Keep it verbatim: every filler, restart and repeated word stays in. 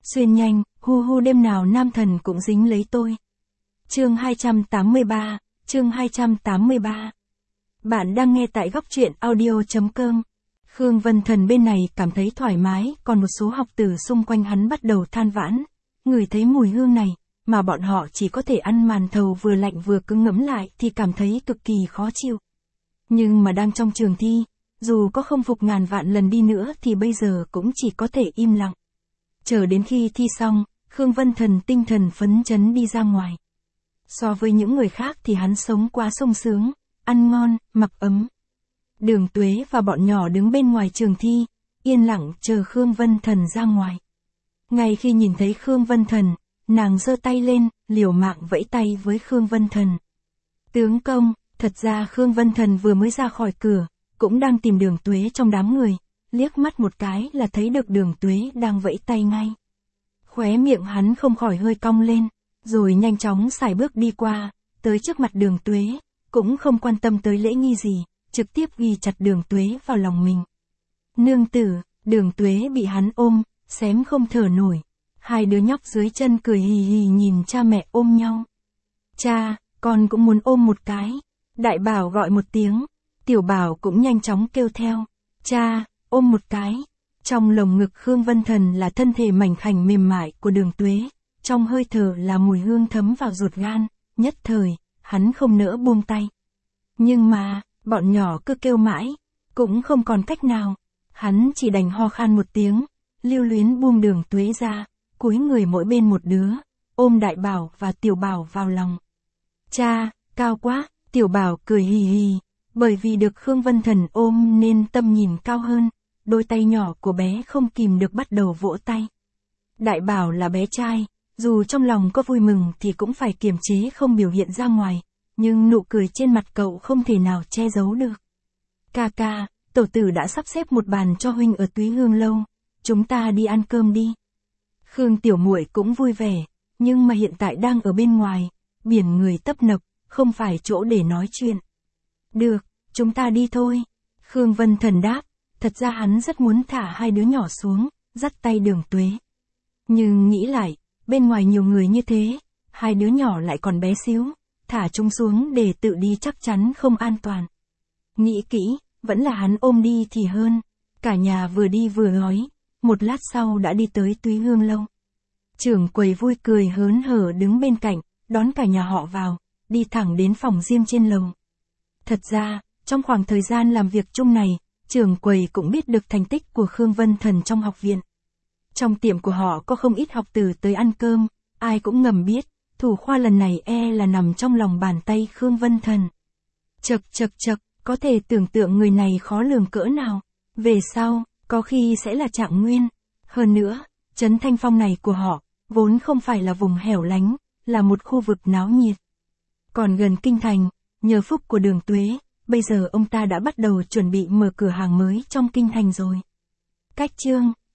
Xuyên nhanh, hu hu đêm nào nam thần cũng dính lấy tôi. Chương hai trăm tám mươi ba, chương hai trăm tám mươi ba. Bạn đang nghe tại góc truyện audio.com. Khương Vân Thần bên này cảm thấy thoải mái, còn một số học tử xung quanh hắn bắt đầu than vãn. Người thấy mùi hương này, mà bọn họ chỉ có thể ăn màn thầu vừa lạnh vừa cứng ngấm lại thì cảm thấy cực kỳ khó chịu. Nhưng mà đang trong trường thi, dù có không phục ngàn vạn lần đi nữa thì bây giờ cũng chỉ có thể im lặng. Chờ đến khi thi xong, Khương Vân Thần tinh thần phấn chấn đi ra ngoài. So với những người khác thì hắn sống quá sung sướng, ăn ngon, mặc ấm. Đường Tuế và bọn nhỏ đứng bên ngoài trường thi, yên lặng chờ Khương Vân Thần ra ngoài. Ngay khi nhìn thấy Khương Vân Thần, nàng giơ tay lên, liều mạng vẫy tay với Khương Vân Thần. Tướng công, thật ra Khương Vân Thần vừa mới ra khỏi cửa, cũng đang tìm Đường Tuế trong đám người, liếc mắt một cái là thấy được Đường Tuế đang vẫy tay ngay. Khóe miệng hắn không khỏi hơi cong lên, rồi nhanh chóng sải bước đi qua, tới trước mặt Đường Tuế, cũng không quan tâm tới lễ nghi gì, trực tiếp ghi chặt Đường Tuế vào lòng mình. Nương tử, Đường Tuế bị hắn ôm, xém không thở nổi. Hai đứa nhóc dưới chân cười hì hì nhìn cha mẹ ôm nhau. Cha, con cũng muốn ôm một cái. Đại Bảo gọi một tiếng, Tiểu Bảo cũng nhanh chóng kêu theo. Cha, ôm một cái. Trong lồng ngực Khương Vân Thần là thân thể mảnh khảnh mềm mại của Đường Tuế, trong hơi thở là mùi hương thấm vào ruột gan, nhất thời, hắn không nỡ buông tay. Nhưng mà, bọn nhỏ cứ kêu mãi, cũng không còn cách nào, hắn chỉ đành ho khan một tiếng, lưu luyến buông Đường Tuế ra, cúi người mỗi bên một đứa, ôm Đại Bảo và Tiểu Bảo vào lòng. Cha, cao quá, Tiểu Bảo cười hì hì, bởi vì được Khương Vân Thần ôm nên tâm nhìn cao hơn, đôi tay nhỏ của bé không kìm được bắt đầu vỗ tay. Đại Bảo là bé trai, dù trong lòng có vui mừng thì cũng phải kiềm chế không biểu hiện ra ngoài, nhưng nụ cười trên mặt cậu không thể nào che giấu được. Ca ca, tổ tử đã sắp xếp một bàn cho huynh ở Túy Hương lâu, chúng ta đi ăn cơm đi. Khương tiểu muội cũng vui vẻ, nhưng mà hiện tại đang ở bên ngoài, biển người tấp nập, không phải chỗ để nói chuyện. Được, chúng ta đi thôi. Khương Vân Thần đáp, thật ra hắn rất muốn thả hai đứa nhỏ xuống, dắt tay Đường Tuế. Nhưng nghĩ lại, bên ngoài nhiều người như thế, hai đứa nhỏ lại còn bé xíu, thả chúng xuống để tự đi chắc chắn không an toàn. Nghĩ kỹ, vẫn là hắn ôm đi thì hơn. Cả nhà vừa đi vừa nói, một lát sau đã đi tới Túy Hương lâu. Trưởng quầy vui cười hớn hở đứng bên cạnh, đón cả nhà họ vào, đi thẳng đến phòng riêng trên lầu. Thật ra, trong khoảng thời gian làm việc chung này, trưởng quầy cũng biết được thành tích của Khương Vân Thần trong học viện. Trong tiệm của họ có không ít học tử tới ăn cơm, ai cũng ngầm biết, thủ khoa lần này e là nằm trong lòng bàn tay Khương Vân Thần. Chật chật chật, có thể tưởng tượng người này khó lường cỡ nào, về sau, có khi sẽ là Trạng Nguyên. Hơn nữa, trấn Thanh Phong này của họ, vốn không phải là vùng hẻo lánh, là một khu vực náo nhiệt. Còn gần kinh thành, nhờ phúc của Đường Tuế, bây giờ ông ta đã bắt đầu chuẩn bị mở cửa hàng mới trong kinh thành rồi. Cách chương,